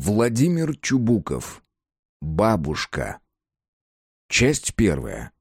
Владимир Чубуков. Бабушка. Часть первая.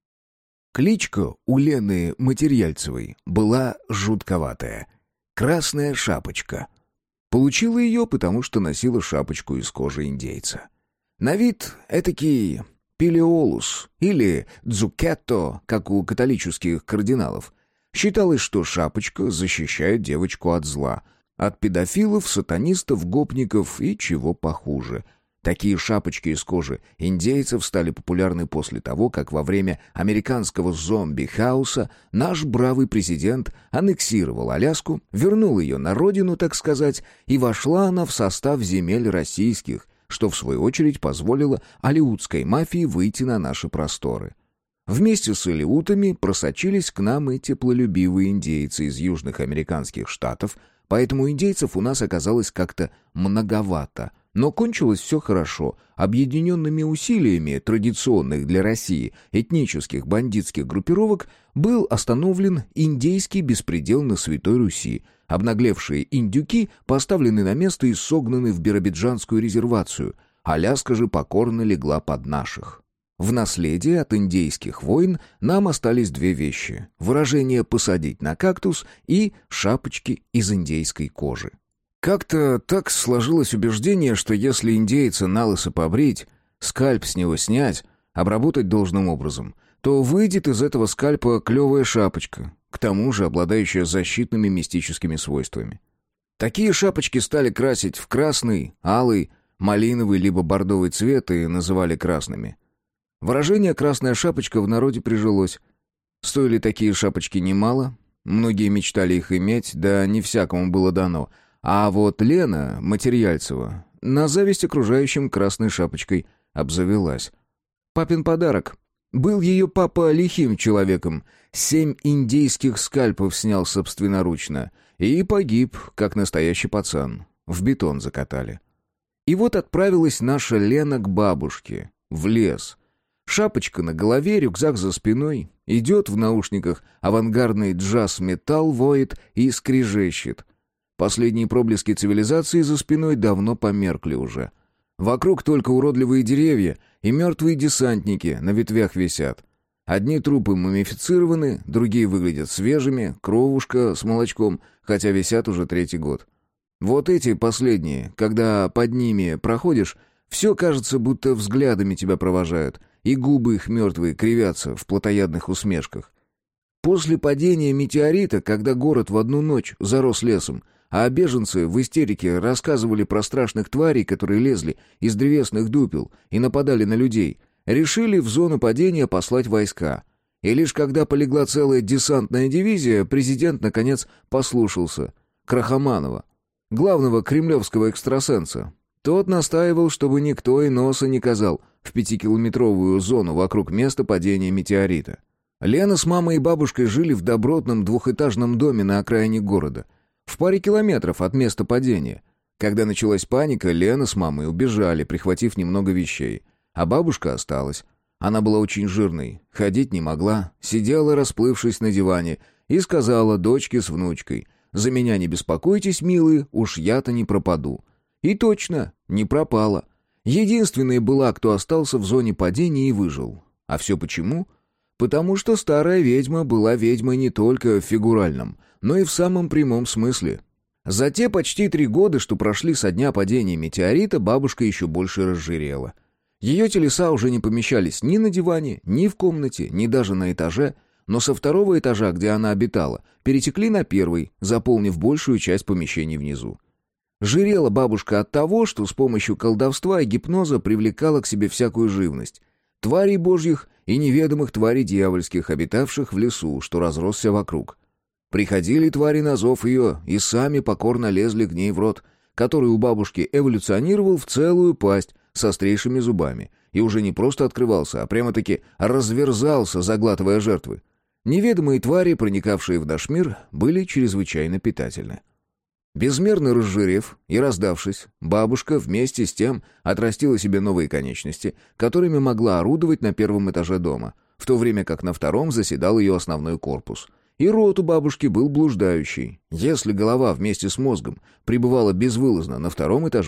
Кличка у Лены Матерьяльцевой была жутковатая. Красная шапочка. Получила ее, потому что носила шапочку из кожи индейца. На вид этакий пелеолус или дзукетто, как у католических кардиналов. Считалось, что шапочка защищает девочку от зла, от педофилов, сатанистов, гопников и чего похуже. Такие шапочки из кожи индейцев стали популярны после того, как во время американского зомби-хауса наш бравый президент аннексировал Аляску, вернул ее на родину, так сказать, и вошла она в состав земель российских, что в свою очередь позволило алеутской мафии выйти на наши просторы. Вместе с алеутами просочились к нам и теплолюбивые индейцы из южных американских штатов, поэтому индейцев у нас оказалось как-то многовато. Но кончилось все хорошо. Объединенными усилиями традиционных для России этнических бандитских группировок был остановлен индейский беспредел на Святой Руси. Обнаглевшие индюки поставлены на место и согнаны в биробиджанскую резервацию. Аляска же покорно легла под наших. В наследие от индейских войн нам остались две вещи: выражение «посадить на кактус» и шапочки из индейской кожи. Как-то так сложилось убеждение, что если индейца налысо побрить, скальп с него снять, обработать должным образом, то выйдет из этого скальпа клевая шапочка, к тому же обладающая защитными мистическими свойствами. Такие шапочки стали красить в красный, алый, малиновый либо бордовый цвет и называли красными. Выражение «красная шапочка» в народе прижилось. Стоили такие шапочки немало, многие мечтали их иметь, да не всякому было дано. А вот Лена Матерьяльцева на зависть окружающим красной шапочкой обзавелась. Папин подарок. Был ее папа лихим человеком, 7 индейских скальпов снял собственноручно и погиб, как настоящий пацан, в бетон закатали. И вот отправилась наша Лена к бабушке, в лес. Шапочка на голове, рюкзак за спиной, идет в наушниках, авангардный джаз-металл воет и скрежещет. Последние проблески цивилизации за спиной давно померкли уже. Вокруг только уродливые деревья и мертвые десантники на ветвях висят. Одни трупы мумифицированы, другие выглядят свежими, кровушка с молочком, хотя висят уже 3-й год. Вот эти последние, когда под ними проходишь, все кажется, будто взглядами тебя провожают, и губы их мертвые кривятся в плотоядных усмешках. После падения метеорита, когда город в одну ночь зарос лесом, а беженцы в истерике рассказывали про страшных тварей, которые лезли из древесных дупел и нападали на людей, решили в зону падения послать войска. И лишь когда полегла целая десантная дивизия, президент, наконец, послушался Крахаманова, главного кремлевского экстрасенса. Тот настаивал, чтобы никто и носа не казал в 5-километровую зону вокруг места падения метеорита. Лена с мамой и бабушкой жили в добротном 2-этажном доме на окраине города, в паре километров от места падения. Когда началась паника, Лена с мамой убежали, прихватив немного вещей. А бабушка осталась. Она была очень жирной, ходить не могла, сидела, расплывшись на диване, и сказала дочке с внучкой: «За меня не беспокойтесь, милые, уж я-то не пропаду». И точно, не пропала. Единственная была, кто остался в зоне падения и выжил. А все почему? Потому что старая ведьма была ведьмой не только в фигуральном, но и в самом прямом смысле. За те почти 3 года, что прошли со дня падения метеорита, бабушка еще больше разжирела. Ее телеса уже не помещались ни на диване, ни в комнате, ни даже на этаже, но со 2-го этажа, где она обитала, перетекли на 1-й, заполнив большую часть помещений внизу. Жирела бабушка от того, что с помощью колдовства и гипноза привлекала к себе всякую живность. Тварей божьих и неведомых тварей дьявольских, обитавших в лесу, что разросся вокруг. Приходили твари на зов ее и сами покорно лезли к ней в рот, который у бабушки эволюционировал в целую пасть с острейшими зубами, и уже не просто открывался, а прямо-таки разверзался, заглатывая жертвы. Неведомые твари, проникавшие в наш мир, были чрезвычайно питательны. Безмерно разжирев и раздавшись, бабушка вместе с тем отрастила себе новые конечности, которыми могла орудовать на 1-м этаже дома, в то время как на 2-м заседал ее основной корпус. И рот у бабушки был блуждающий. Если голова вместе с мозгом пребывала безвылазно на 2-м этаже,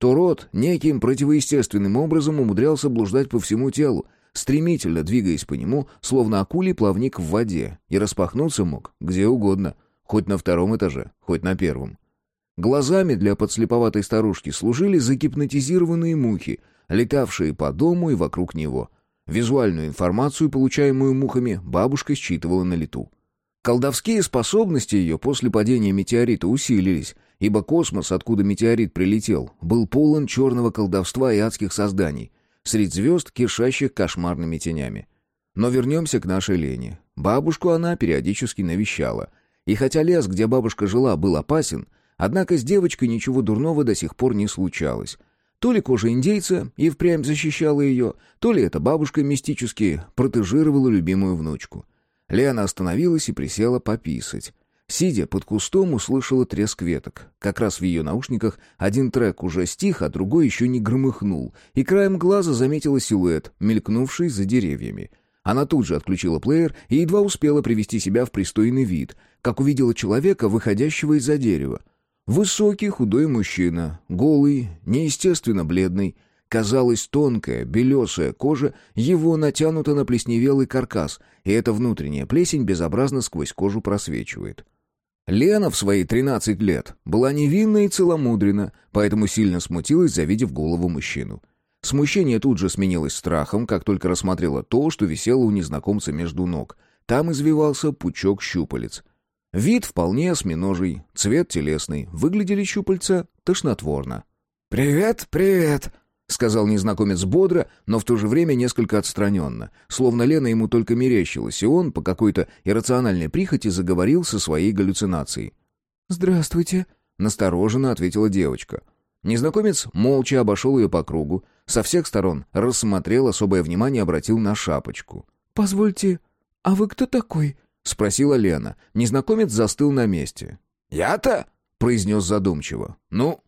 то рот неким противоестественным образом умудрялся блуждать по всему телу, стремительно двигаясь по нему, словно акулий плавник в воде, и распахнуться мог где угодно, хоть на 2 этаже, хоть на 1. Глазами для подслеповатой старушки служили загипнотизированные мухи, летавшие по дому и вокруг него. Визуальную информацию, получаемую мухами, бабушка считывала на лету. Колдовские способности ее после падения метеорита усилились, ибо космос, откуда метеорит прилетел, был полон черного колдовства и адских созданий, средь звезд, кишащих кошмарными тенями. Но вернемся к нашей Лене. Бабушку она периодически навещала. И хотя лес, где бабушка жила, был опасен, однако с девочкой ничего дурного до сих пор не случалось. То ли кожа индейца и впрямь защищала ее, то ли эта бабушка мистически протежировала любимую внучку. Лена остановилась и присела пописать. Сидя под кустом, услышала треск веток. Как раз в ее наушниках один трек уже стих, а другой еще не громыхнул, и краем глаза заметила силуэт, мелькнувший за деревьями. Она тут же отключила плеер и едва успела привести себя в пристойный вид, как увидела человека, выходящего из-за дерева. Высокий, худой мужчина, голый, неестественно бледный. Казалось, тонкая, белесая кожа его натянута на плесневелый каркас, и эта внутренняя плесень безобразно сквозь кожу просвечивает. Лена в свои 13 лет была невинна и целомудренна, поэтому сильно смутилась, завидев голову мужчину. Смущение тут же сменилось страхом, как только рассмотрела то, что висело у незнакомца между ног. Там извивался пучок щупалец. Вид вполне осьминожий, цвет телесный, выглядели щупальца тошнотворно. «Привет, привет!» — сказал незнакомец бодро, но в то же время несколько отстраненно, словно Лена ему только мерещилась, и он по какой-то иррациональной прихоти заговорил со своей галлюцинацией. «Здравствуйте», — настороженно ответила девочка. Незнакомец молча обошел ее по кругу, со всех сторон рассмотрел, особое внимание обратил на шапочку. «Позвольте, а вы кто такой?» — спросила Лена. Незнакомец застыл на месте. «Я-то?» — произнес задумчиво. «Ну,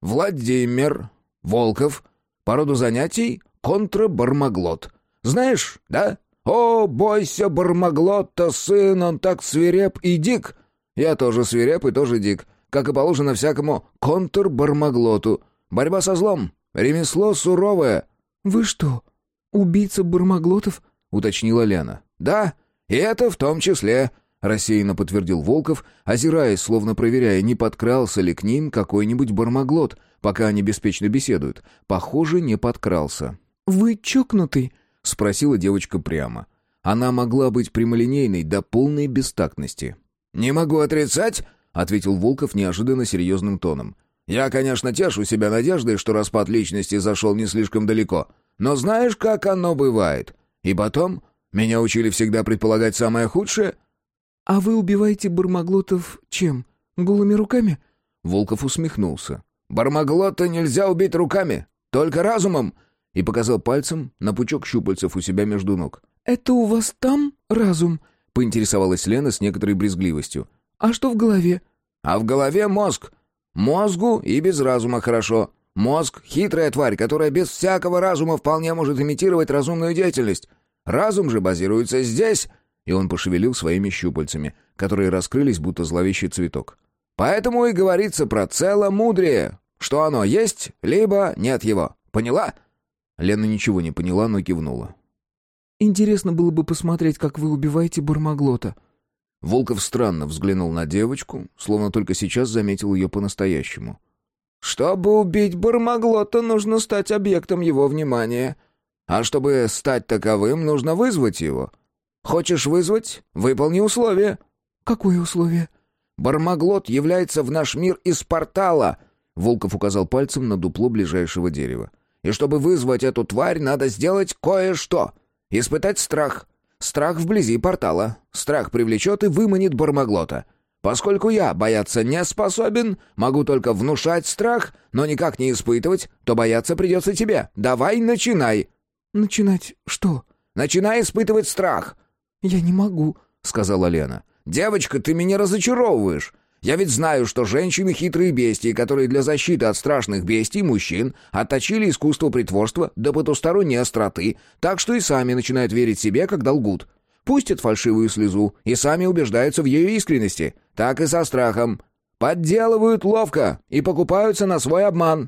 Владимир Волков. По роду занятий контрабармаглот. Знаешь, да? О, бойся бармаглота, сын, он так свиреп и дик. Я тоже свиреп и тоже дик, как и положено всякому контрбармаглоту. Борьба со злом, ремесло суровое». «Вы что, убийца бармаглотов?» — уточнила Лена. «Да, и это в том числе», — рассеянно подтвердил Волков, озираясь, словно проверяя, не подкрался ли к ним какой-нибудь бармаглот, пока они беспечно беседуют. Похоже, не подкрался. «Вы чокнутый?» — спросила девочка прямо. Она могла быть прямолинейной до полной бестактности. «Не могу отрицать», — ответил Волков неожиданно серьезным тоном. «Я, конечно, тешу себя надеждой, что распад личности зашел не слишком далеко. Но знаешь, как оно бывает? И потом, меня учили всегда предполагать самое худшее». «А вы убиваете бармаглотов чем? Голыми руками?» Волков усмехнулся. «Бармаглота нельзя убить руками, только разумом!» И показал пальцем на пучок щупальцев у себя между ног. «Это у вас там разум?» — поинтересовалась Лена с некоторой брезгливостью. «А что в голове?» «А в голове мозг. Мозгу и без разума хорошо. Мозг — хитрая тварь, которая без всякого разума вполне может имитировать разумную деятельность. Разум же базируется здесь...» И он пошевелил своими щупальцами, которые раскрылись, будто зловещий цветок. «Поэтому и говорится про целомудрие, что оно есть, либо нет его. Поняла?» Лена ничего не поняла, но кивнула. «Интересно было бы посмотреть, как вы убиваете бармаглота». Волков странно взглянул на девочку, словно только сейчас заметил ее по-настоящему. «Чтобы убить бармаглота, нужно стать объектом его внимания. А чтобы стать таковым, нужно вызвать его. Хочешь вызвать? Выполни условие». «Какое условие?» «Бармаглот является в наш мир из портала», — Волков указал пальцем на дупло ближайшего дерева. «И чтобы вызвать эту тварь, надо сделать кое-что. Испытать страх. Страх вблизи портала. Страх привлечет и выманит бармаглота. Поскольку я бояться не способен, могу только внушать страх, но никак не испытывать, то бояться придется тебе. Давай, начинай». «Начинать что?» «Начинай испытывать страх». «Я не могу», — сказала Лена. «Девочка, ты меня разочаровываешь. Я ведь знаю, что женщины хитрые бестии, которые для защиты от страшных бестий мужчин отточили искусство притворства до потусторонней остроты, так что и сами начинают верить себе, когда лгут. Пустят фальшивую слезу и сами убеждаются в ее искренности. Так и со страхом. Подделывают ловко и покупаются на свой обман».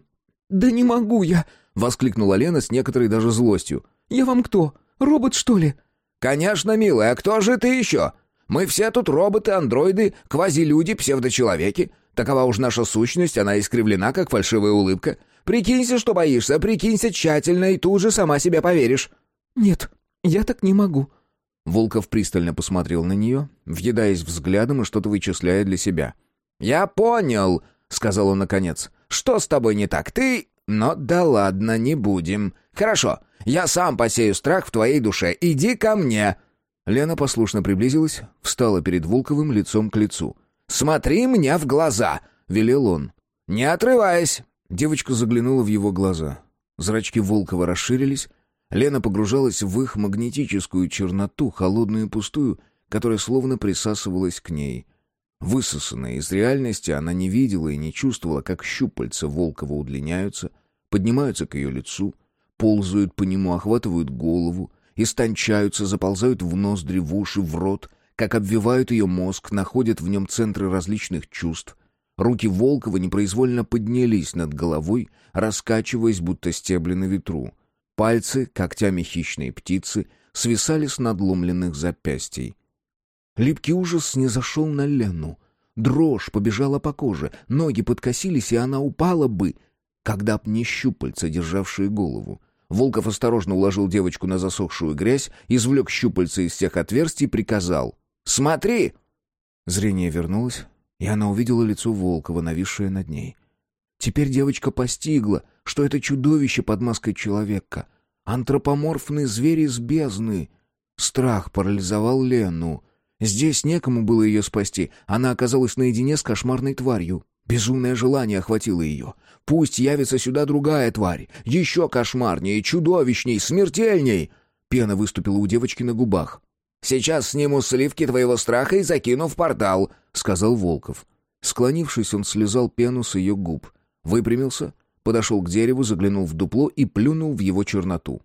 «Да не могу я!» — воскликнула Лена с некоторой даже злостью. «Я вам кто? Робот, что ли?» «Конечно, милая, а кто же ты еще? Мы все тут роботы, андроиды, квазилюди, псевдочеловеки. Такова уж наша сущность, она искривлена, как фальшивая улыбка. Прикинься, что боишься, прикинься тщательно, и тут же сама себе поверишь». «Нет, я так не могу». Волков пристально посмотрел на нее, въедаясь взглядом и что-то вычисляя для себя. «Я понял», — сказал он наконец. «Что с тобой не так? Ты...» «Но да ладно, не будем. Хорошо, я сам посею страх в твоей душе. Иди ко мне». Лена послушно приблизилась, встала перед Волковым лицом к лицу. «Смотри мне в глаза», — велел он. «Не отрываясь». Девочка заглянула в его глаза. Зрачки Волкова расширились. Лена погружалась в их магнетическую черноту, холодную и пустую, которая словно присасывалась к ней. Высосанная из реальности, она не видела и не чувствовала, как щупальца Волкова удлиняются, поднимаются к ее лицу, ползают по нему, охватывают голову, истончаются, заползают в ноздри, в уши, в рот, как обвивают ее мозг, находят в нем центры различных чувств. Руки Волкова непроизвольно поднялись над головой, раскачиваясь, будто стебли на ветру. Пальцы, когтями хищной птицы, свисали с надломленных запястий. Липкий ужас снизошел на Лену. Дрожь побежала по коже, ноги подкосились, и она упала бы, когда б не щупальца, державшие голову. Волков осторожно уложил девочку на засохшую грязь, извлек щупальца из всех отверстий и приказал: «Смотри!» Зрение вернулось, и она увидела лицо Волкова, нависшее над ней. Теперь девочка постигла, что это чудовище под маской человека. Антропоморфный зверь из бездны. Страх парализовал Лену. Здесь некому было ее спасти. Она оказалась наедине с кошмарной тварью. Безумное желание охватило ее. Пусть явится сюда другая тварь. Еще кошмарнее, чудовищней, смертельней. Пена выступила у девочки на губах. «Сейчас сниму сливки твоего страха и закину в портал», — сказал Волков. Склонившись, он слезал пену с ее губ. Выпрямился, подошел к дереву, заглянул в дупло и плюнул в его черноту.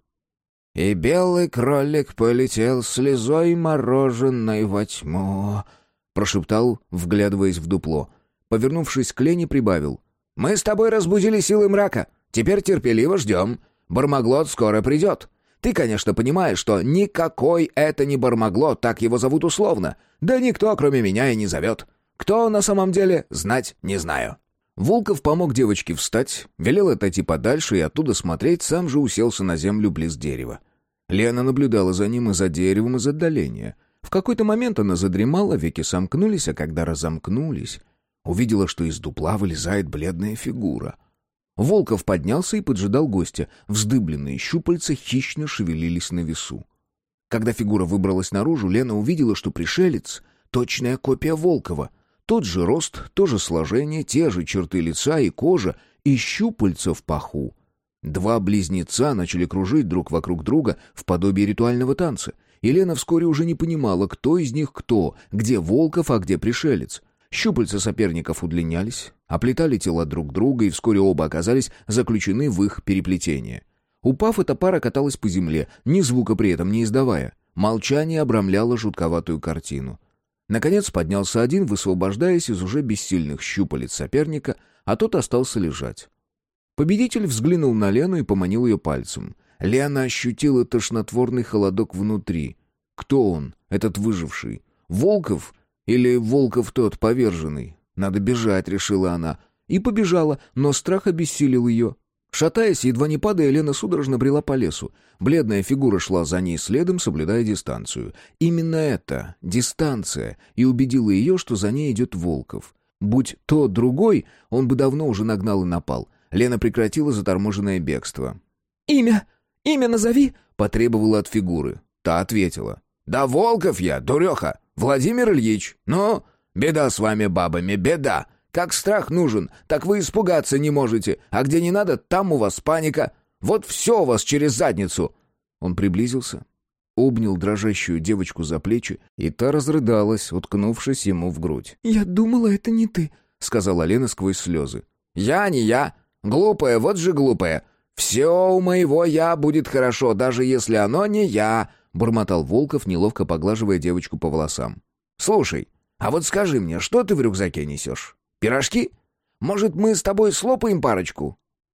«И белый кролик полетел слезой мороженой во тьму», — прошептал, вглядываясь в дупло. Повернувшись к Лене, прибавил: «Мы с тобой разбудили силы мрака. Теперь терпеливо ждем. Бармаглот скоро придет. Ты, конечно, понимаешь, что никакой это не Бармаглот, так его зовут условно. Да никто, кроме меня, и не зовет. Кто на самом деле, знать не знаю». Волков помог девочке встать, велел отойти подальше и оттуда смотреть, сам же уселся на землю близ дерева. Лена наблюдала за ним из-за деревом из отдаления. В какой-то момент она задремала, веки сомкнулись, а когда разомкнулись, увидела, что из дупла вылезает бледная фигура. Волков поднялся и поджидал гостя. Вздыбленные щупальца хищно шевелились на весу. Когда фигура выбралась наружу, Лена увидела, что пришелец — точная копия Волкова. Тот же рост, то же сложение, те же черты лица и кожа, и щупальца в паху. Два близнеца начали кружить друг вокруг друга в подобии ритуального танца. И Лена вскоре уже не понимала, кто из них кто, где Волков, а где пришелец. Щупальца соперников удлинялись, оплетали тела друг друга, и вскоре оба оказались заключены в их переплетение. Упав, эта пара каталась по земле, ни звука при этом не издавая. Молчание обрамляло жутковатую картину. Наконец поднялся один, высвобождаясь из уже бессильных щупалец соперника, а тот остался лежать. Победитель взглянул на Лену и поманил ее пальцем. Лена ощутила тошнотворный холодок внутри. Кто он, этот выживший? Волков или Волков тот поверженный? Надо бежать, решила она. И побежала, но страх обессилил ее. Шатаясь, едва не падая, Лена судорожно брела по лесу. Бледная фигура шла за ней следом, соблюдая дистанцию. Именно эта дистанция и убедила ее, что за ней идет Волков. Будь то другой, он бы давно уже нагнал и напал. Лена прекратила заторможенное бегство. «Имя! Имя назови!» — потребовала от фигуры. Та ответила: «Да Волков я, дуреха! Владимир Ильич! Ну, беда с вами, бабами, беда! Как страх нужен, так вы испугаться не можете, а где не надо, там у вас паника. Вот все у вас через задницу!» Он приблизился, обнял дрожащую девочку за плечи, и та разрыдалась, уткнувшись ему в грудь. «Я думала, это не ты», — сказала Лена сквозь слезы. «Я не я. Глупая, вот же глупая. Все у моего «я» будет хорошо, даже если оно не я», — бормотал Волков, неловко поглаживая девочку по волосам. «Слушай, а вот скажи мне, что ты в рюкзаке несешь? Пирожки? Может, мы с тобой слопаем парочку?»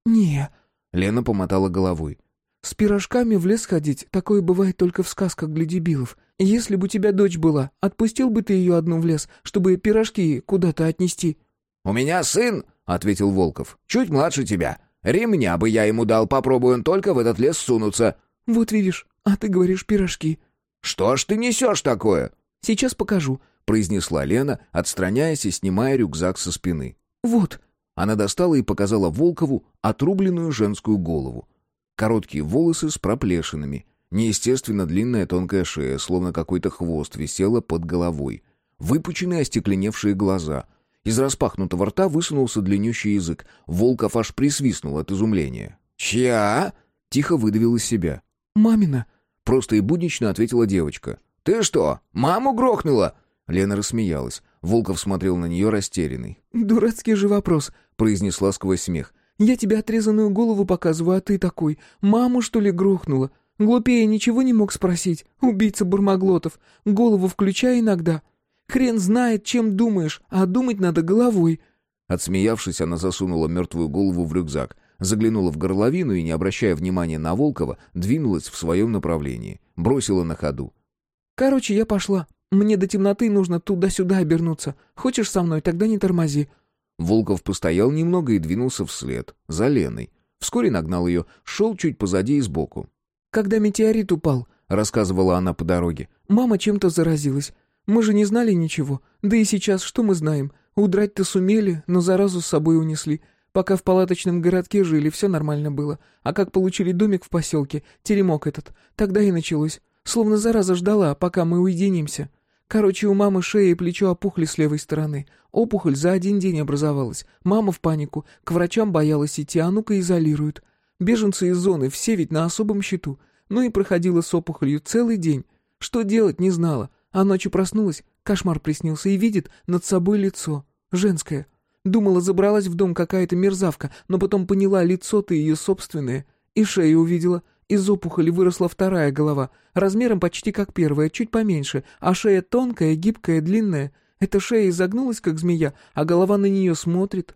«Не». Лена помотала головой. «С пирожками в лес ходить, такое бывает только в сказках для дебилов. Если бы у тебя дочь была, отпустил бы ты ее одну в лес, чтобы пирожки куда-то отнести?» «У меня сын», — ответил Волков, — «чуть младше тебя. Ремня бы я ему дал, попробуй он только в этот лес сунуться». «Вот видишь, а ты говоришь пирожки». «Что ж ты несешь такое?» «Сейчас покажу», — произнесла Лена, отстраняясь и снимая рюкзак со спины. «Вот». Она достала и показала Волкову отрубленную женскую голову. Короткие волосы с проплешинами, неестественно длинная тонкая шея, словно какой-то хвост, висела под головой. Выпученные остекленевшие глаза. Из распахнутого рта высунулся длиннющий язык. Волков аж присвистнул от изумления. «Чья?» — тихо выдавил из себя. «Мамина». Просто и буднично ответила девочка. «Ты что, маму грохнула?» Лена рассмеялась. Волков смотрел на нее растерянный. «Дурацкий же вопрос», — произнесла сквозь смех. «Я тебе отрезанную голову показываю, а ты такой. Маму, что ли, грохнула? Глупее ничего не мог спросить. Убийца Бурмаглотов. Голову включай иногда. Хрен знает, чем думаешь, а думать надо головой». Отсмеявшись, она засунула мертвую голову в рюкзак, заглянула в горловину и, не обращая внимания на Волкова, двинулась в своем направлении. Бросила на ходу. «Короче, я пошла. Мне до темноты нужно туда-сюда обернуться. Хочешь со мной, тогда не тормози». Волков постоял немного и двинулся вслед, за Леной. Вскоре нагнал ее, шел чуть позади и сбоку. «Когда метеорит упал», — рассказывала она по дороге, — «мама чем-то заразилась. Мы же не знали ничего. Да и сейчас что мы знаем? Удрать-то сумели, но заразу с собой унесли. Пока в палаточном городке жили, все нормально было. А как получили домик в поселке, теремок этот, тогда и началось. Словно зараза ждала, пока мы уединимся. Короче, у мамы шея и плечо опухли с левой стороны. Опухоль за один день образовалась. Мама в панику. К врачам боялась идти, а ну-ка изолируют. Беженцы из зоны, все ведь на особом счету. Ну и проходила с опухолью целый день. Что делать, не знала. А ночью проснулась, кошмар приснился, и видит над собой лицо. Женское. Думала, забралась в дом какая-то мерзавка, но потом поняла, лицо-то ее собственное. И шею увидела. Из опухоли выросла вторая голова, размером почти как первая, чуть поменьше, а шея тонкая, гибкая, длинная. Эта шея изогнулась, как змея, а голова на нее смотрит,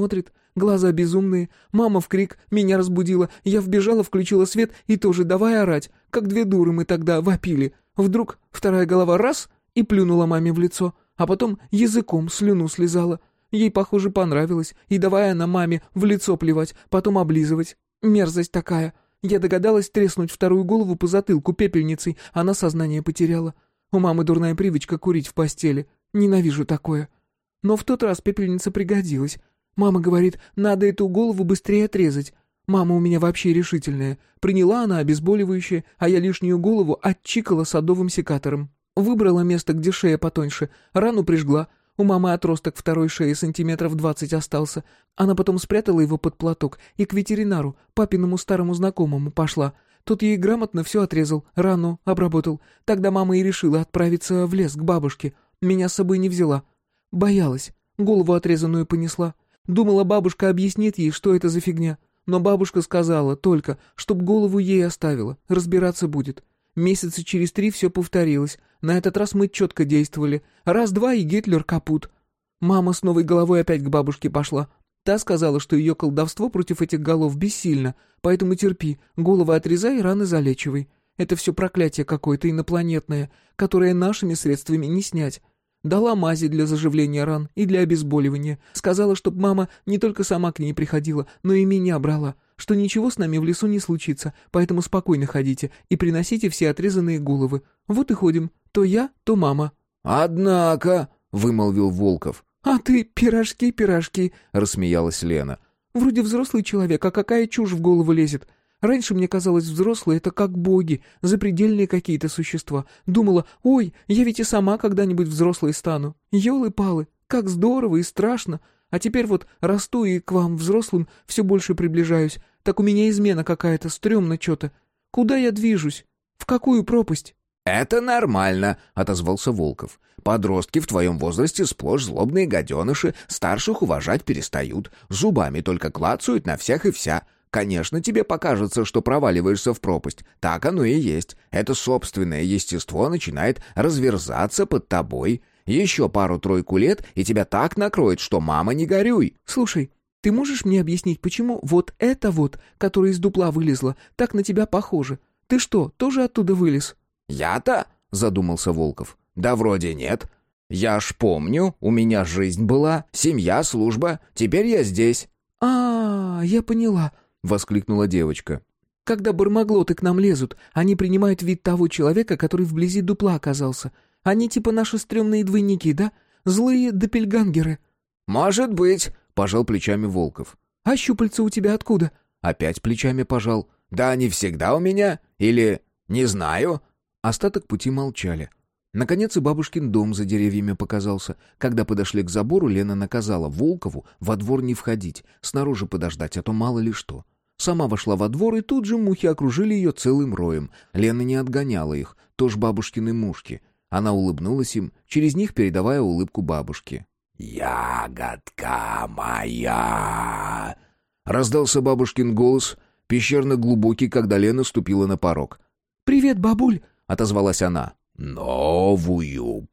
глаза безумные. Мама в крик, меня разбудила, я вбежала, включила свет и тоже давай орать, как две дуры мы тогда вопили. Вдруг вторая голова раз и плюнула маме в лицо, а потом языком слюну слезала. Ей, похоже, понравилось, и давай она маме в лицо плевать, потом облизывать. Мерзость такая. Я догадалась треснуть вторую голову по затылку пепельницей, она сознание потеряла. У мамы дурная привычка курить в постели. Ненавижу такое. Но в тот раз пепельница пригодилась. Мама говорит, надо эту голову быстрее отрезать. Мама у меня вообще решительная. Приняла она обезболивающее, а я лишнюю голову отчикала садовым секатором. Выбрала место, где шея потоньше, рану прижгла. У мамы отросток второй шеи 20 сантиметров остался. Она потом спрятала его под платок и к ветеринару, папиному старому знакомому, пошла. Тот ей грамотно все отрезал, рану обработал. Тогда мама и решила отправиться в лес к бабушке. Меня с собой не взяла. Боялась. Голову отрезанную понесла. Думала, бабушка объяснит ей, что это за фигня. Но бабушка сказала только, чтоб голову ей оставила. Разбираться будет. Месяца через 3 все повторилось. На этот раз мы четко действовали. Раз-два, и Гитлер капут. Мама с новой головой опять к бабушке пошла. Та сказала, что ее колдовство против этих голов бессильно, поэтому терпи, головы отрезай и раны залечивай. Это все проклятие какое-то инопланетное, которое нашими средствами не снять. Дала мази для заживления ран и для обезболивания. Сказала, чтоб мама не только сама к ней приходила, но и меня брала. Что ничего с нами в лесу не случится, поэтому спокойно ходите и приносите все отрезанные головы. Вот и ходим, то я, то мама». «Однако», — вымолвил Волков. «А ты пирожки», — рассмеялась Лена. «Вроде взрослый человек, а какая чушь в голову лезет. Раньше мне казалось, взрослые — это как боги, запредельные какие-то существа. Думала, ой, я ведь и сама когда-нибудь взрослой стану. Ёлы-палы, как здорово и страшно. А теперь вот расту и к вам, взрослым, все больше приближаюсь. Так у меня измена какая-то, стрёмно что-то. Куда я движусь? В какую пропасть?» «Это нормально», — отозвался Волков. «Подростки в твоем возрасте сплошь злобные гаденыши, старших уважать перестают, зубами только клацают на всех и вся. Конечно, тебе покажется, что проваливаешься в пропасть. Так оно и есть. Это собственное естество начинает разверзаться под тобой. Еще пару-тройку лет, и тебя так накроет, что мама не горюй». «Слушай, Ты можешь мне объяснить, почему вот это вот, которое из дупла вылезло, так на тебя похоже? Ты что, тоже оттуда вылез?» «Я-то?» — задумался Волков. «Да вроде нет. Я ж помню, у меня жизнь была, семья, служба, теперь я здесь». Я поняла», — воскликнула девочка. «Когда бармаглоты к нам лезут, они принимают вид того человека, который вблизи дупла оказался. Они типа наши стрёмные двойники, да? Злые доппельгангеры». «Может быть», — пожал плечами Волков. «А щупальца у тебя откуда?» Опять плечами пожал. «Да они всегда у меня. Или... не знаю». Остаток пути молчали. Наконец и бабушкин дом за деревьями показался. Когда подошли к забору, Лена наказала Волкову во двор не входить, снаружи подождать, а то мало ли что. Сама вошла во двор, и тут же мухи окружили ее целым роем. Лена не отгоняла их, тоже бабушкины мушки. Она улыбнулась им, через них передавая улыбку бабушке. «Ягодка моя!» Раздался бабушкин голос, пещерно-глубокий, когда Лена ступила на порог. «Привет, бабуль!» — отозвалась она. «Новую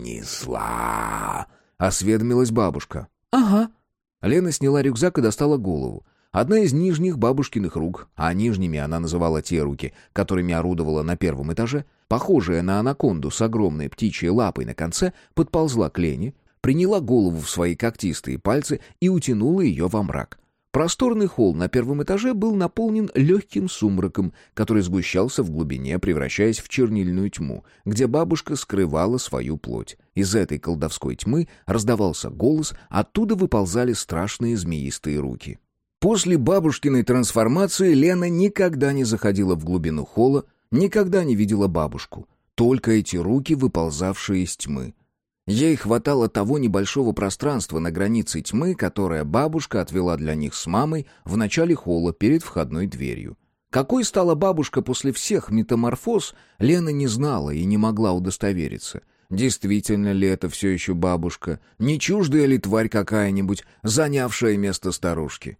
принесла!» — осведомилась бабушка. «Ага». Лена сняла рюкзак и достала голову. Одна из нижних бабушкиных рук, а нижними она называла те руки, которыми орудовала на первом этаже, похожая на анаконду с огромной птичьей лапой на конце, подползла к Лене, приняла голову в свои когтистые пальцы и утянула ее во мрак. Просторный холл на первом этаже был наполнен легким сумраком, который сгущался в глубине, превращаясь в чернильную тьму, где бабушка скрывала свою плоть. Из этой колдовской тьмы раздавался голос, оттуда выползали страшные змеистые руки. После бабушкиной трансформации Лена никогда не заходила в глубину холла, никогда не видела бабушку. Только эти руки, выползавшие из тьмы. Ей хватало того небольшого пространства на границе тьмы, которое бабушка отвела для них с мамой в начале холла перед входной дверью. Какой стала бабушка после всех метаморфоз, Лена не знала и не могла удостовериться. Действительно ли это все еще бабушка? Не чуждая ли тварь какая-нибудь, занявшая место старушки?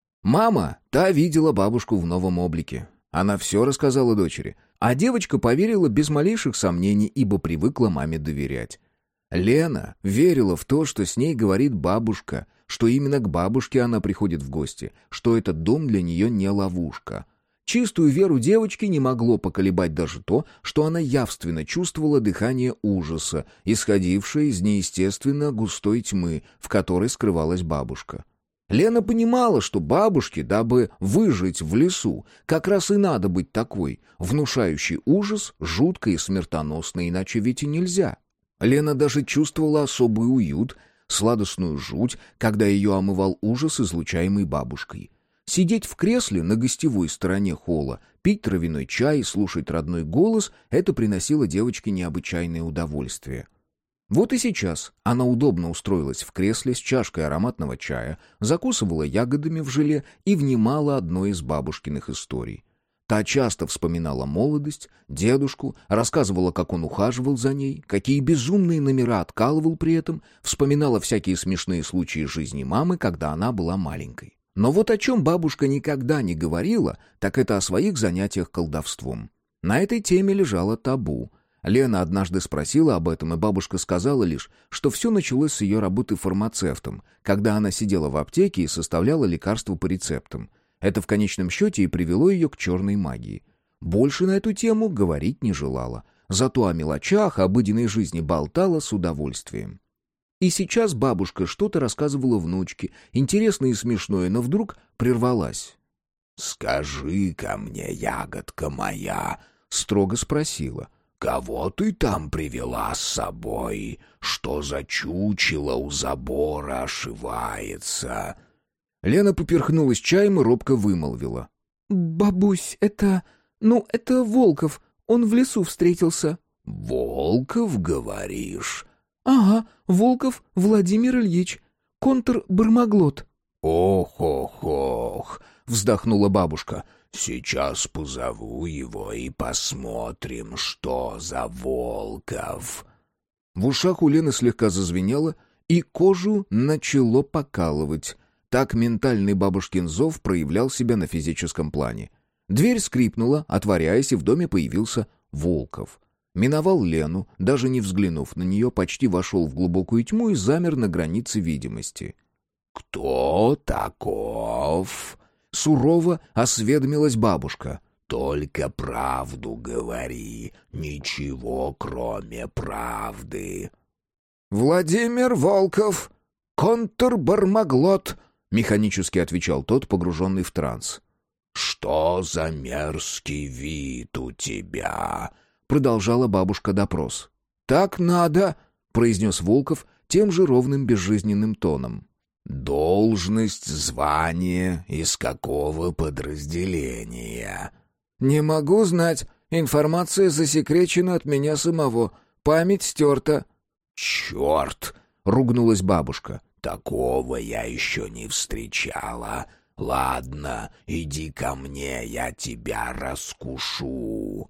Мама, та видела бабушку в новом облике. Она все рассказала дочери, а девочка поверила без малейших сомнений, ибо привыкла маме доверять. Лена верила в то, что с ней говорит бабушка, что именно к бабушке она приходит в гости, что этот дом для нее не ловушка. Чистую веру девочки не могло поколебать даже то, что она явственно чувствовала дыхание ужаса, исходившее из неестественно густой тьмы, в которой скрывалась бабушка. Лена понимала, что бабушке, дабы выжить в лесу, как раз и надо быть такой, внушающей ужас, жуткой и смертоносной, иначе ведь и нельзя. Лена даже чувствовала особый уют, сладостную жуть, когда ее омывал ужас, излучаемый бабушкой. Сидеть в кресле на гостевой стороне холла, пить травяной чай и слушать родной голос — это приносило девочке необычайное удовольствие. Вот и сейчас она удобно устроилась в кресле с чашкой ароматного чая, закусывала ягодами в желе и внимала одной из бабушкиных историй. Та часто вспоминала молодость, дедушку, рассказывала, как он ухаживал за ней, какие безумные номера откалывал при этом, вспоминала всякие смешные случаи жизни мамы, когда она была маленькой. Но вот о чем бабушка никогда не говорила, так это о своих занятиях колдовством. На этой теме лежало табу. Лена однажды спросила об этом, и бабушка сказала лишь, что все началось с ее работы фармацевтом, когда она сидела в аптеке и составляла лекарства по рецептам. Это в конечном счете и привело ее к черной магии. Больше на эту тему говорить не желала. Зато о мелочах обыденной жизни болтала с удовольствием. И сейчас бабушка что-то рассказывала внучке, интересное и смешное, но вдруг прервалась. «Скажи-ка мне, ягодка моя», — строго спросила, «кого ты там привела с собой? Что за чучело у забора ошивается?» Лена поперхнулась чаем и робко вымолвила. «Бабусь, это Волков. Он в лесу встретился». «Волков, говоришь?» «Ага, Волков Владимир Ильич, контр-бармаглот». «Ох-ох-ох», — вздохнула бабушка. «Сейчас позову его и посмотрим, что за Волков». В ушах у Лены слегка зазвенело, и кожу начало покалывать. Так ментальный бабушкин зов проявлял себя на физическом плане. Дверь скрипнула, отворяясь, и в доме появился Волков. Миновал Лену, даже не взглянув на нее, почти вошел в глубокую тьму и замер на границе видимости. «Кто таков?» — сурово осведомилась бабушка. «Только правду говори, ничего кроме правды». «Владимир Волков, контрбармаглот», — механически отвечал тот, погруженный в транс. «Что за мерзкий вид у тебя?» — продолжала бабушка допрос. «Так надо», — произнес Волков тем же ровным безжизненным тоном. «Должность, звание, из какого подразделения?» «Не могу знать. Информация засекречена от меня самого. Память стерта». «Черт!» — ругнулась бабушка. «Такого я еще не встречала. Ладно, иди ко мне, я тебя раскушу».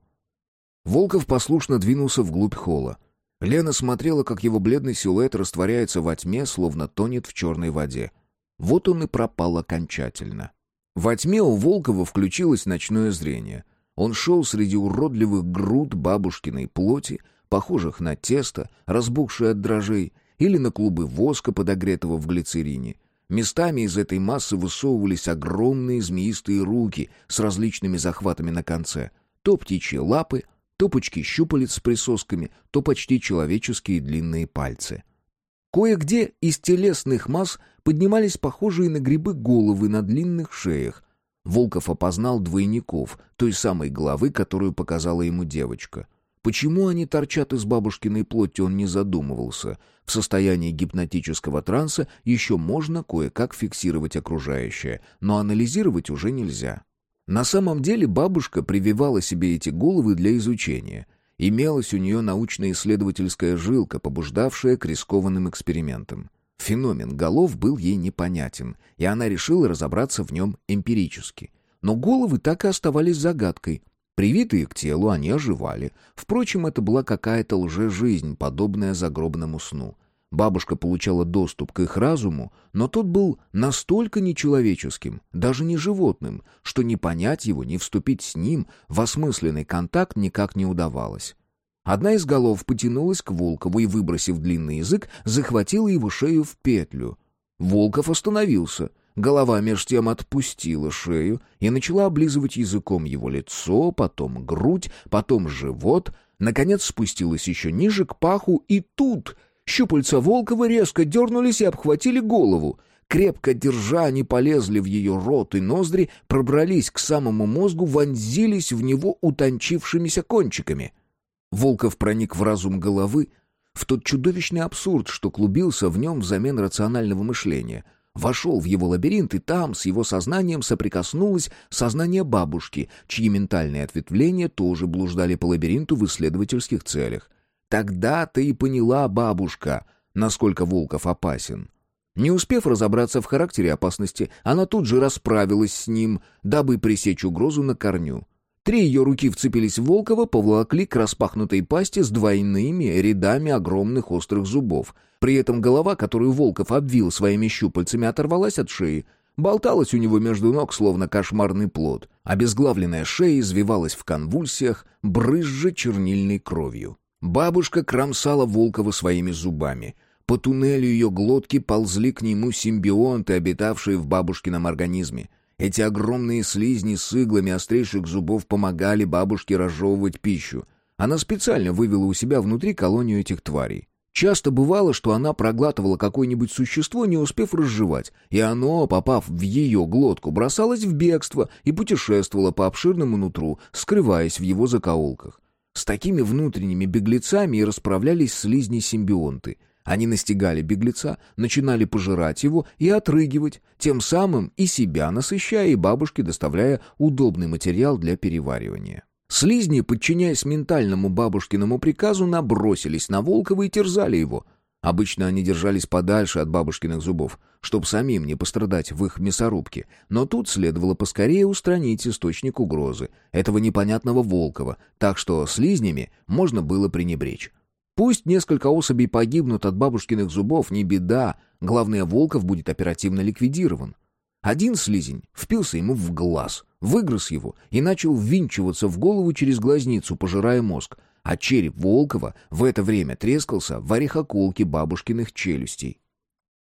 Волков послушно двинулся вглубь холла. Лена смотрела, как его бледный силуэт растворяется во тьме, словно тонет в черной воде. Вот он и пропал окончательно. Во тьме у Волкова включилось ночное зрение. Он шел среди уродливых груд бабушкиной плоти, похожих на тесто, разбухшее от дрожжей, или на клубы воска, подогретого в глицерине. Местами из этой массы высовывались огромные змеистые руки с различными захватами на конце. То птичьи лапы, то пучки щупалец с присосками, то почти человеческие длинные пальцы. Кое-где из телесных масс поднимались похожие на грибы головы на длинных шеях. Волков опознал двойников, той самой головы, которую показала ему девочка. Почему они торчат из бабушкиной плоти, он не задумывался. В состоянии гипнотического транса еще можно кое-как фиксировать окружающее, но анализировать уже нельзя. На самом деле бабушка прививала себе эти головы для изучения. Имелась у нее научно-исследовательская жилка, побуждавшая к рискованным экспериментам. Феномен голов был ей непонятен, и она решила разобраться в нем эмпирически. Но головы так и оставались загадкой. Привитые к телу, они оживали. Впрочем, это была какая-то лжежизнь, подобная загробному сну. Бабушка получала доступ к их разуму, но тот был настолько нечеловеческим, даже не животным, что не понять его, не вступить с ним в осмысленный контакт никак не удавалось. Одна из голов потянулась к Волкову и, выбросив длинный язык, захватила его шею в петлю. Волков остановился. Голова меж тем отпустила шею и начала облизывать языком его лицо, потом грудь, потом живот, наконец спустилась еще ниже к паху, и тут щупальца Волкова резко дернулись и обхватили голову. Крепко держа, они полезли в ее рот и ноздри, пробрались к самому мозгу, вонзились в него утончившимися кончиками. Волков проник в разум головы, в тот чудовищный абсурд, что клубился в нем взамен рационального мышления. Вошел в его лабиринт, и там с его сознанием соприкоснулось сознание бабушки, чьи ментальные ответвления тоже блуждали по лабиринту в исследовательских целях. Тогда-то и поняла бабушка, насколько Волков опасен. Не успев разобраться в характере опасности, она тут же расправилась с ним, дабы пресечь угрозу на корню. 3 ее руки вцепились в Волкова, поволокли к распахнутой пасти с двойными рядами огромных острых зубов. При этом голова, которую Волков обвил своими щупальцами, оторвалась от шеи. Болталась у него между ног, словно кошмарный плод. Обезглавленная шея извивалась в конвульсиях, брызжа чернильной кровью. Бабушка кромсала Волкова своими зубами. По туннелю ее глотки ползли к нему симбионты, обитавшие в бабушкином организме. Эти огромные слизни с иглами острейших зубов помогали бабушке разжевывать пищу. Она специально вывела у себя внутри колонию этих тварей. Часто бывало, что она проглатывала какое-нибудь существо, не успев разжевать, и оно, попав в ее глотку, бросалось в бегство и путешествовало по обширному нутру, скрываясь в его закоулках. С такими внутренними беглецами и расправлялись слизни-симбионты. Они настигали беглеца, начинали пожирать его и отрыгивать, тем самым и себя насыщая, и бабушке доставляя удобный материал для переваривания. Слизни, подчиняясь ментальному бабушкиному приказу, набросились на Волкова и терзали его. Обычно они держались подальше от бабушкиных зубов, чтобы самим не пострадать в их мясорубке, но тут следовало поскорее устранить источник угрозы, этого непонятного Волкова, так что слизнями можно было пренебречь. Пусть несколько особей погибнут от бабушкиных зубов, не беда, главное, Волков будет оперативно ликвидирован. Один слизень впился ему в глаз, выгрыз его и начал ввинчиваться в голову через глазницу, пожирая мозг, а череп Волкова в это время трескался в орехоколке бабушкиных челюстей.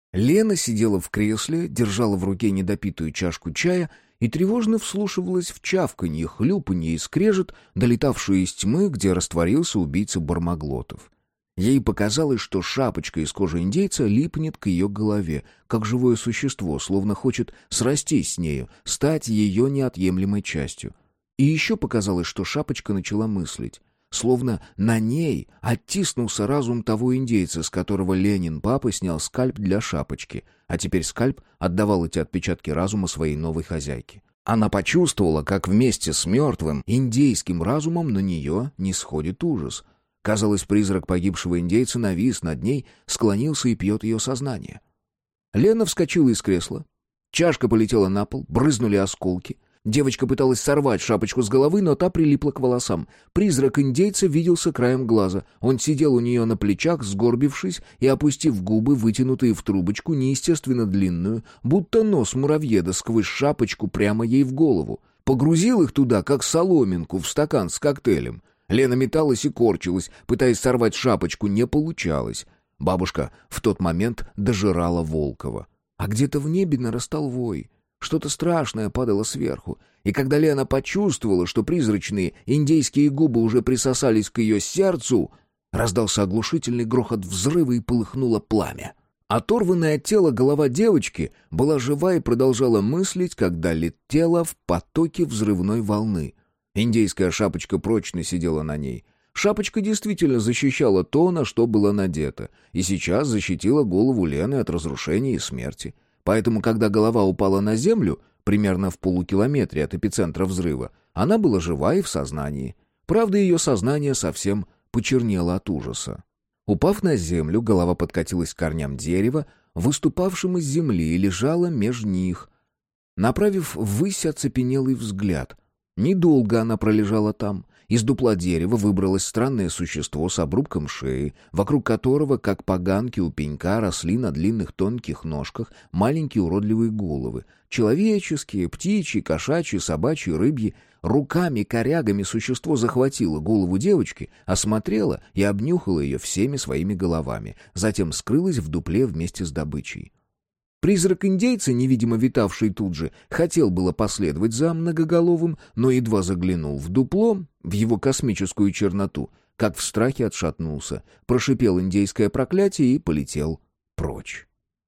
Лена сидела в кресле, держала в руке недопитую чашку чая и тревожно вслушивалась в чавканье, хлюпанье и скрежет, долетавшую из тьмы, где растворился убийца Бармаглотов. Ей показалось, что шапочка из кожи индейца липнет к ее голове, как живое существо, словно хочет срастись с нею, стать ее неотъемлемой частью. И еще показалось, что шапочка начала мыслить. Словно на ней оттиснулся разум того индейца, с которого Ленин папа снял скальп для шапочки, а теперь скальп отдавал эти отпечатки разума своей новой хозяйке. Она почувствовала, как вместе с мертвым индейским разумом на нее нисходит ужас. Казалось, призрак погибшего индейца навис над ней, склонился и пьет ее сознание. Лена вскочила из кресла. Чашка полетела на пол, брызнули осколки. Девочка пыталась сорвать шапочку с головы, но та прилипла к волосам. Призрак индейца виделся краем глаза. Он сидел у нее на плечах, сгорбившись и опустив губы, вытянутые в трубочку, неестественно длинную, будто нос муравьеда сквозь шапочку прямо ей в голову. Погрузил их туда, как соломинку, в стакан с коктейлем. Лена металась и корчилась, пытаясь сорвать шапочку, не получалось. Бабушка в тот момент дожирала Волкова. А где-то в небе нарастал вой. Что-то страшное падало сверху, и когда Лена почувствовала, что призрачные индейские губы уже присосались к ее сердцу, раздался оглушительный грохот взрыва и полыхнуло пламя. Оторванная от тела голова девочки была жива и продолжала мыслить, когда летела в потоке взрывной волны. Индейская шапочка прочно сидела на ней. Шапочка действительно защищала то, на что было надето, и сейчас защитила голову Лены от разрушения и смерти. Поэтому, когда голова упала на землю, примерно в полукилометре от эпицентра взрыва, она была жива и в сознании. Правда, ее сознание совсем почернело от ужаса. Упав на землю, голова подкатилась к корням дерева, выступавшим из земли, и лежала меж них, направив ввысь оцепенелый взгляд. Недолго она пролежала там. Из дупла дерева выбралось странное существо с обрубком шеи, вокруг которого, как поганки у пенька, росли на длинных тонких ножках маленькие уродливые головы. Человеческие, птичьи, кошачьи, собачьи, рыбьи. Руками-корягами существо захватило голову девочки, осмотрело и обнюхало ее всеми своими головами. Затем скрылось в дупле вместе с добычей. Призрак индейца, невидимо витавший тут же, хотел было последовать за многоголовым, но едва заглянул в дупло, в его космическую черноту, как в страхе отшатнулся, прошипел индейское проклятие и полетел прочь.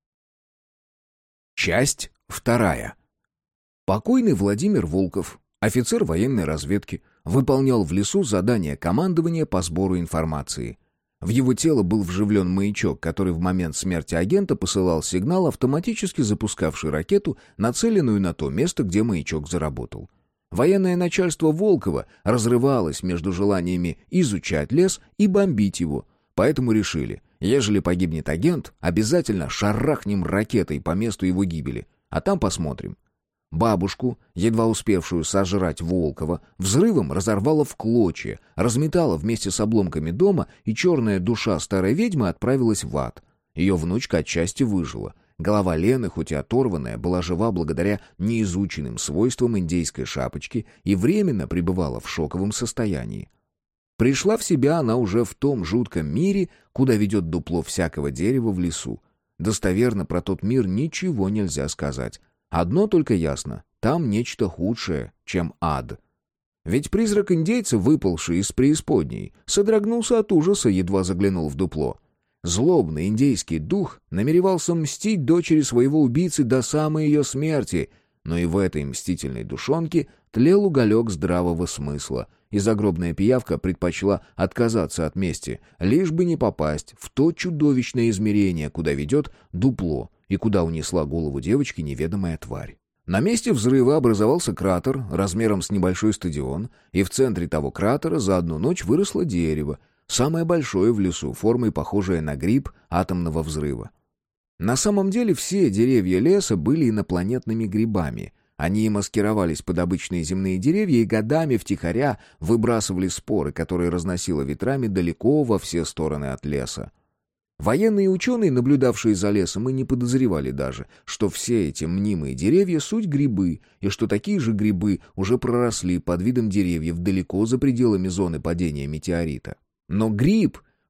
Часть 2. Покойный Владимир Волков, офицер военной разведки, выполнял в лесу задание командования по сбору информации. В его тело был вживлен маячок, который в момент смерти агента посылал сигнал, автоматически запускавший ракету, нацеленную на то место, где маячок заработал. Военное начальство Волкова разрывалось между желаниями изучать лес и бомбить его, поэтому решили, ежели погибнет агент, обязательно шарахнем ракетой по месту его гибели, а там посмотрим. Бабушку, едва успевшую сожрать Волкова, взрывом разорвало в клочья, разметало вместе с обломками дома, и черная душа старой ведьмы отправилась в ад. Ее внучка отчасти выжила. Голова Лены, хоть и оторванная, была жива благодаря неизученным свойствам индейской шапочки и временно пребывала в шоковом состоянии. Пришла в себя она уже в том жутком мире, куда ведет дупло всякого дерева в лесу. Достоверно про тот мир ничего нельзя сказать. Одно только ясно — там нечто худшее, чем ад. Ведь призрак индейца, выпалший из преисподней, содрогнулся от ужаса, едва заглянул в дупло. Злобный индейский дух намеревался мстить дочери своего убийцы до самой ее смерти, но и в этой мстительной душонке тлел уголек здравого смысла, и загробная пиявка предпочла отказаться от мести, лишь бы не попасть в то чудовищное измерение, куда ведет дупло, и куда унесла голову девочки неведомая тварь. На месте взрыва образовался кратер размером с небольшой стадион, и в центре того кратера за одну ночь выросло дерево, самое большое в лесу, формой похожее на гриб атомного взрыва. На самом деле все деревья леса были инопланетными грибами. Они маскировались под обычные земные деревья и годами втихаря выбрасывали споры, которые разносило ветрами далеко во все стороны от леса. Военные ученые, наблюдавшие за лесом, и не подозревали даже, что все эти мнимые деревья — суть грибы, и что такие же грибы уже проросли под видом деревьев далеко за пределами зоны падения метеорита. Но гриб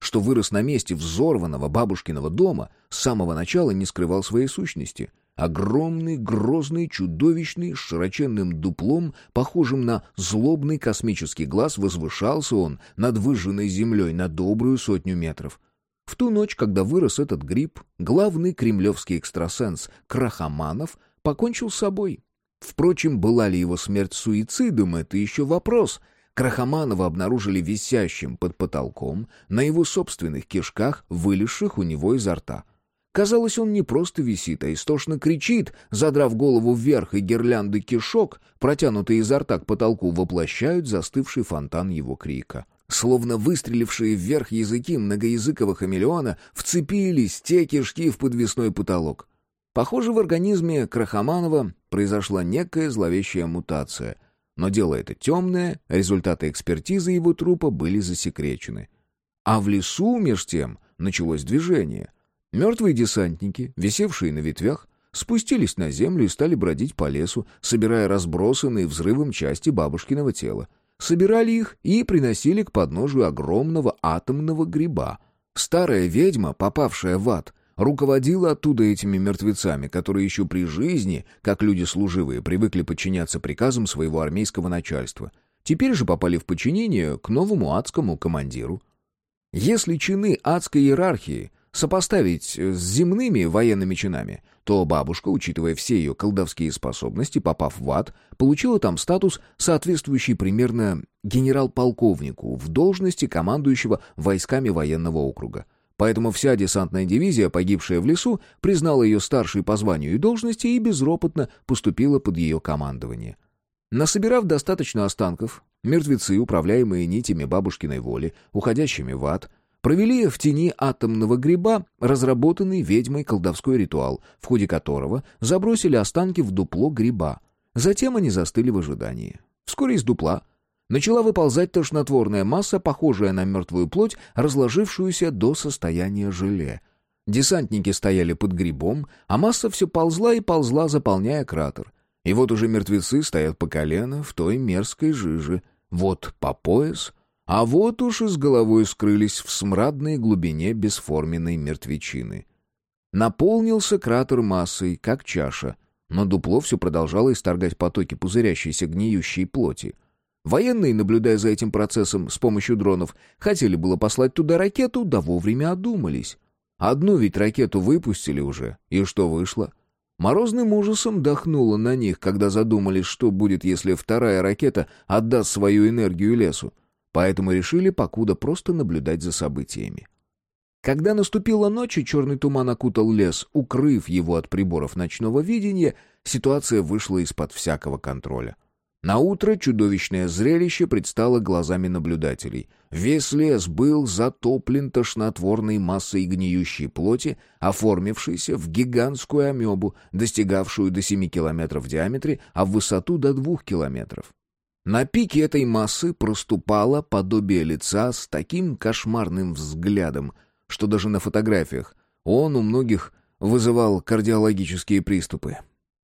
что вырос на месте взорванного бабушкиного дома, с самого начала не скрывал своей сущности. Огромный, грозный, чудовищный, с широченным дуплом, похожим на злобный космический глаз, возвышался он над выжженной землей на добрую 100 метров. В ту ночь, когда вырос этот гриб, главный кремлевский экстрасенс Крахаманов покончил с собой. Впрочем, была ли его смерть суицидом, это еще вопрос. Крахаманова обнаружили висящим под потолком на его собственных кишках, вылезших у него изо рта. Казалось, он не просто висит, а истошно кричит, задрав голову вверх, и гирлянды кишок, протянутые изо рта к потолку, воплощают застывший фонтан его крика. Словно выстрелившие вверх языки многоязыкового хамелеона вцепились те кишки в подвесной потолок. Похоже, в организме Крахаманова произошла некая зловещая мутация. Но дело это темное, результаты экспертизы его трупа были засекречены. А в лесу, меж тем, началось движение. Мертвые десантники, висевшие на ветвях, спустились на землю и стали бродить по лесу, собирая разбросанные взрывом части бабушкиного тела. Собирали их и приносили к подножию огромного атомного гриба. Старая ведьма, попавшая в ад, руководила оттуда этими мертвецами, которые еще при жизни, как люди служивые, привыкли подчиняться приказам своего армейского начальства. Теперь же попали в подчинение к новому адскому командиру. Если чины адской иерархии сопоставить с земными военными чинами, то бабушка, учитывая все ее колдовские способности, попав в ад, получила там статус, соответствующий примерно генерал-полковнику в должности командующего войсками военного округа. Поэтому вся десантная дивизия, погибшая в лесу, признала ее старшей по званию и должности и безропотно поступила под ее командование. Насобирав достаточно останков, мертвецы, управляемые нитями бабушкиной воли, уходящими в ад, провели в тени атомного гриба разработанный ведьмой колдовской ритуал, в ходе которого забросили останки в дупло гриба. Затем они застыли в ожидании. Вскоре из дупла начала выползать тошнотворная масса, похожая на мертвую плоть, разложившуюся до состояния желе. Десантники стояли под грибом, а масса все ползла и ползла, заполняя кратер. И вот уже мертвецы стоят по колено в той мерзкой жиже, вот по пояс, а вот уж и с головой скрылись в смрадной глубине бесформенной мертвечины. Наполнился кратер массой, как чаша, но дупло все продолжало исторгать потоки пузырящейся гниющей плоти. Военные, наблюдая за этим процессом с помощью дронов, хотели было послать туда ракету, да вовремя одумались. Одну ведь ракету выпустили уже, и что вышло? Морозным ужасом дохнуло на них, когда задумались, что будет, если вторая ракета отдаст свою энергию лесу. Поэтому решили покуда просто наблюдать за событиями. Когда наступила ночь и черный туман окутал лес, укрыв его от приборов ночного видения, ситуация вышла из-под всякого контроля. Наутро чудовищное зрелище предстало глазами наблюдателей. Весь лес был затоплен тошнотворной массой гниющей плоти, оформившейся в гигантскую амебу, достигавшую до 7 километров в диаметре, а в высоту до 2 километров. На пике этой массы проступало подобие лица с таким кошмарным взглядом, что даже на фотографиях он у многих вызывал кардиологические приступы.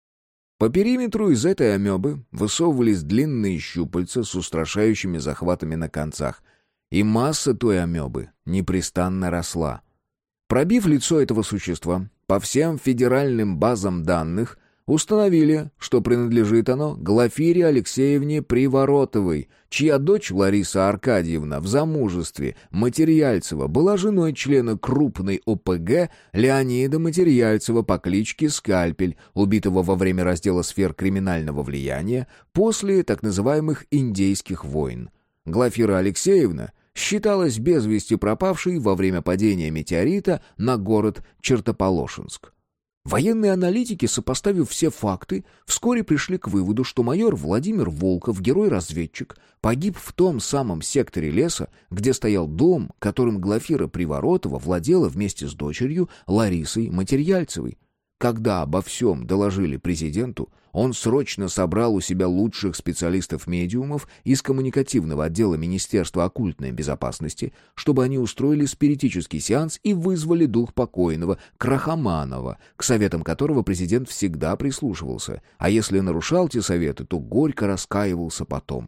По периметру из этой амебы высовывались длинные щупальца с устрашающими захватами на концах, и масса той амебы непрестанно росла. Пробив лицо этого существа, по всем федеральным базам данных установили, что принадлежит оно Глафире Алексеевне Приворотовой, чья дочь Лариса Аркадьевна в замужестве Матерьяльцева была женой члена крупной ОПГ Леонида Матерьяльцева по кличке Скальпель, убитого во время раздела сфер криминального влияния после так называемых «индейских войн». Глафира Алексеевна считалась без вести пропавшей во время падения метеорита на город Чертополошенск. Военные аналитики, сопоставив все факты, вскоре пришли к выводу, что майор Владимир Волков, герой-разведчик, погиб в том самом секторе леса, где стоял дом, которым Глафира Приворотова владела вместе с дочерью Ларисой Матерьяльцевой. Когда обо всем доложили президенту, он срочно собрал у себя лучших специалистов-медиумов из коммуникативного отдела Министерства оккультной безопасности, чтобы они устроили спиритический сеанс и вызвали дух покойного Крахаманова, к советам которого президент всегда прислушивался, а если нарушал те советы, то горько раскаивался потом.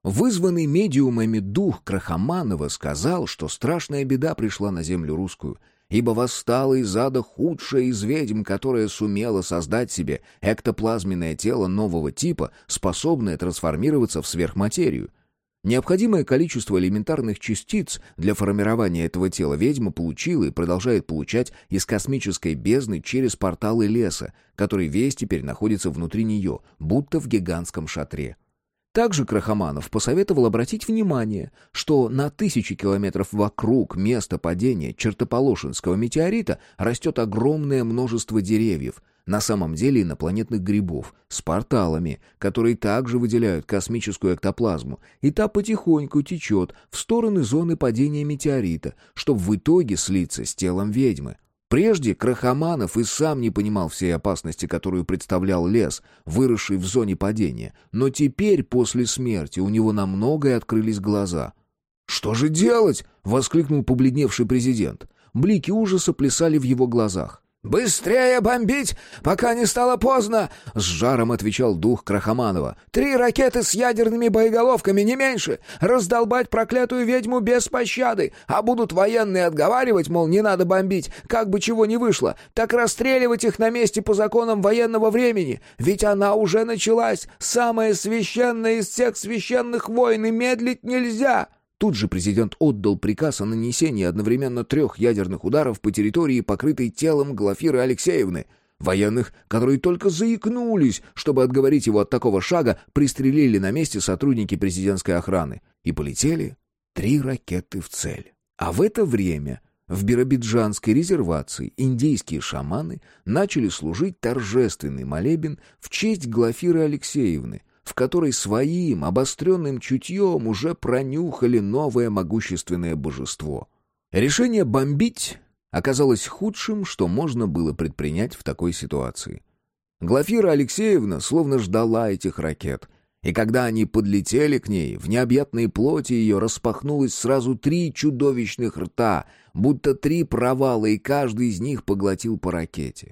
Вызванный медиумами дух Крахаманова сказал, что страшная беда пришла на землю русскую, ибо восстала из ада худшая из ведьм, которая сумела создать себе эктоплазменное тело нового типа, способное трансформироваться в сверхматерию. Необходимое количество элементарных частиц для формирования этого тела ведьма получила и продолжает получать из космической бездны через порталы леса, который весь теперь находится внутри нее, будто в гигантском шатре. Также Крахаманов посоветовал обратить внимание, что на 1000 километров вокруг места падения Чертополошинского метеорита растет огромное множество деревьев, на самом деле инопланетных грибов, с порталами, которые также выделяют космическую эктоплазму, и та потихоньку течет в стороны зоны падения метеорита, чтобы в итоге слиться с телом ведьмы. Прежде Крахаманов и сам не понимал всей опасности, которую представлял лес, выросший в зоне падения, но теперь, после смерти, у него на многое открылись глаза. «Что же делать?» — воскликнул побледневший президент. Блики ужаса плясали в его глазах. «Быстрее бомбить, пока не стало поздно!» — с жаром отвечал дух Крахаманова. 3 ракеты с ядерными боеголовками, не меньше! Раздолбать проклятую ведьму без пощады! А будут военные отговаривать, мол, не надо бомбить, как бы чего ни вышло, так расстреливать их на месте по законам военного времени! Ведь она уже началась! Самая священная из всех священных войн, и медлить нельзя!» Тут же президент отдал приказ о нанесении одновременно 3 ядерных ударов по территории, покрытой телом Глафиры Алексеевны. Военных, которые только заикнулись, чтобы отговорить его от такого шага, пристрелили на месте сотрудники президентской охраны. И полетели 3 ракеты в цель. А в это время в Биробиджанской резервации индейские шаманы начали служить торжественный молебен в честь Глафиры Алексеевны, в которой своим обостренным чутьем уже пронюхали новое могущественное божество. Решение бомбить оказалось худшим, что можно было предпринять в такой ситуации. Глафира Алексеевна словно ждала этих ракет, и когда они подлетели к ней, в необъятной плоти ее распахнулось сразу 3 чудовищных рта, будто 3 провала, и каждый из них поглотил по ракете.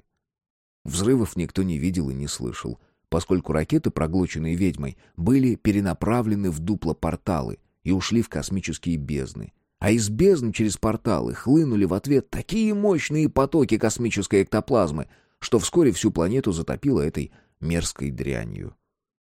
Взрывов никто не видел и не слышал, поскольку ракеты, проглоченные ведьмой, были перенаправлены в дупло-порталы и ушли в космические бездны. А из бездн через порталы хлынули в ответ такие мощные потоки космической эктоплазмы, что вскоре всю планету затопило этой мерзкой дрянью.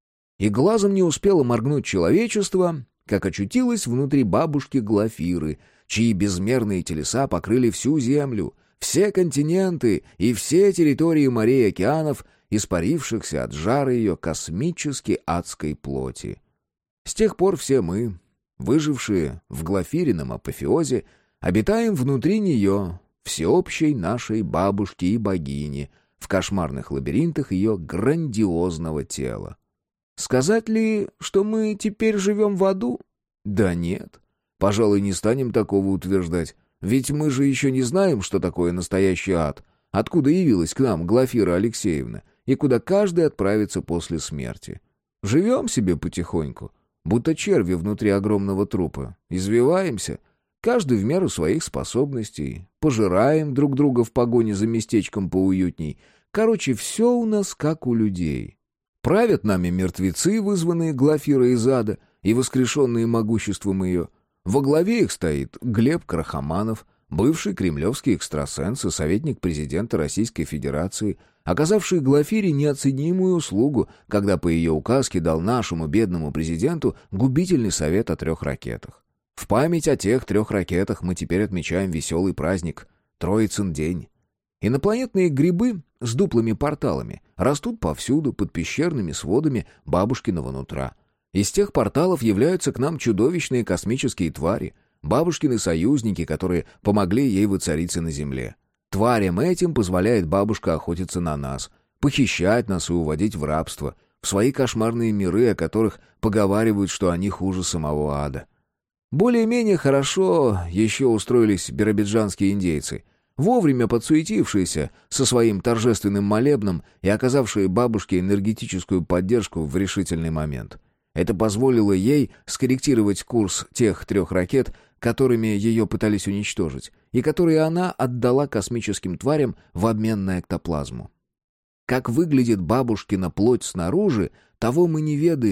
И глазом не успело моргнуть человечество, как очутилось внутри бабушки Глафиры, чьи безмерные телеса покрыли всю Землю, все континенты и все территории морей и океанов, испарившихся от жара ее космически адской плоти. С тех пор все мы, выжившие в Глафирином апофеозе, обитаем внутри нее, всеобщей нашей бабушки и богини, в кошмарных лабиринтах ее грандиозного тела. Сказать ли, что мы теперь живем в аду? Да нет, пожалуй, не станем такого утверждать, ведь мы же еще не знаем, что такое настоящий ад, откуда явилась к нам Глафира Алексеевна, и куда каждый отправится после смерти. Живем себе потихоньку, будто черви внутри огромного трупа, извиваемся, каждый в меру своих способностей, пожираем друг друга в погоне за местечком поуютней. Короче, все у нас как у людей. Правят нами мертвецы, вызванные Глафирой из ада и воскрешенные могуществом ее. Во главе их стоит Глеб Крахаманов, бывший кремлевский экстрасенс и советник президента Российской Федерации, оказавший Глафире неоценимую услугу, когда по ее указке дал нашему бедному президенту губительный совет о 3 ракетах. В память о тех 3 ракетах мы теперь отмечаем веселый праздник — Троицын день. Инопланетные грибы с дуплыми порталами растут повсюду под пещерными сводами бабушкиного нутра. Из тех порталов являются к нам чудовищные космические твари, бабушкины союзники, которые помогли ей воцариться на земле. Тварям этим позволяет бабушка охотиться на нас, похищать нас и уводить в рабство, в свои кошмарные миры, о которых поговаривают, что они хуже самого ада. Более-менее хорошо еще устроились биробиджанские индейцы, вовремя подсуетившиеся со своим торжественным молебном и оказавшие бабушке энергетическую поддержку в решительный момент. Это позволило ей скорректировать курс тех 3 ракет, которыми ее пытались уничтожить, и которые она отдала космическим тварям в обмен на эктоплазму. Как выглядит бабушкина плоть снаружи, того мы не ведаем,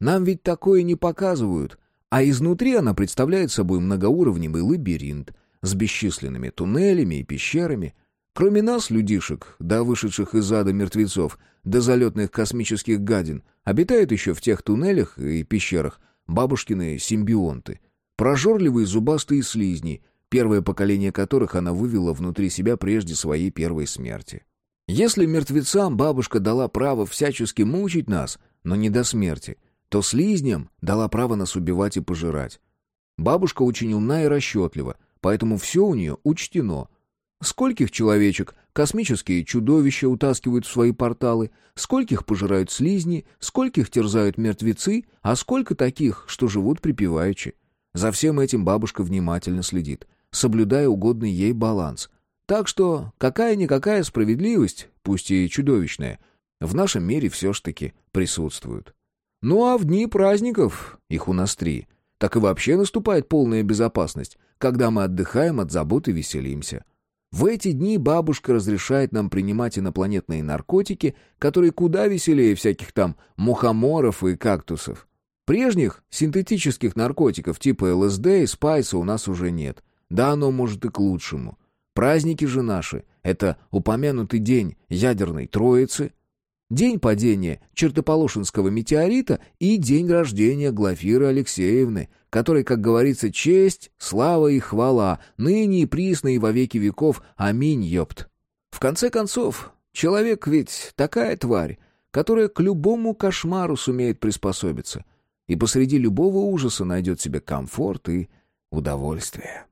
Нам ведь такое не показывают. А изнутри она представляет собой многоуровневый лабиринт с бесчисленными туннелями и пещерами. Кроме нас, людишек, до вышедших из ада мертвецов, до залетных космических гадин, обитают еще в тех туннелях и пещерах бабушкины симбионты, прожорливые зубастые слизни, первое поколение которых она вывела внутри себя прежде своей первой смерти. Если мертвецам бабушка дала право всячески мучить нас, но не до смерти, то слизням дала право нас убивать и пожирать. Бабушка очень умна и расчетлива, поэтому все у нее учтено. Скольких человечек космические чудовища утаскивают в свои порталы, скольких пожирают слизни, скольких терзают мертвецы, а сколько таких, что живут припеваючи. За всем этим бабушка внимательно следит, соблюдая угодный ей баланс. Так что какая-никакая справедливость, пусть и чудовищная, в нашем мире все ж таки присутствует. Ну а в дни праздников, их у нас 3, так и вообще наступает полная безопасность, когда мы отдыхаем от забот и веселимся. В эти дни бабушка разрешает нам принимать инопланетные наркотики, которые куда веселее всяких там мухоморов и кактусов. Прежних синтетических наркотиков типа ЛСД и спайса у нас уже нет. Да оно может и к лучшему. Праздники же наши — это упомянутый день ядерной Троицы, день падения Чертополошенского метеорита и день рождения Глафиры Алексеевны, которой, как говорится, честь, слава и хвала, ныне и присно и во веки веков. Аминь, ёпт. В конце концов, человек ведь такая тварь, которая к любому кошмару сумеет приспособиться и посреди любого ужаса найдет себе комфорт и удовольствие.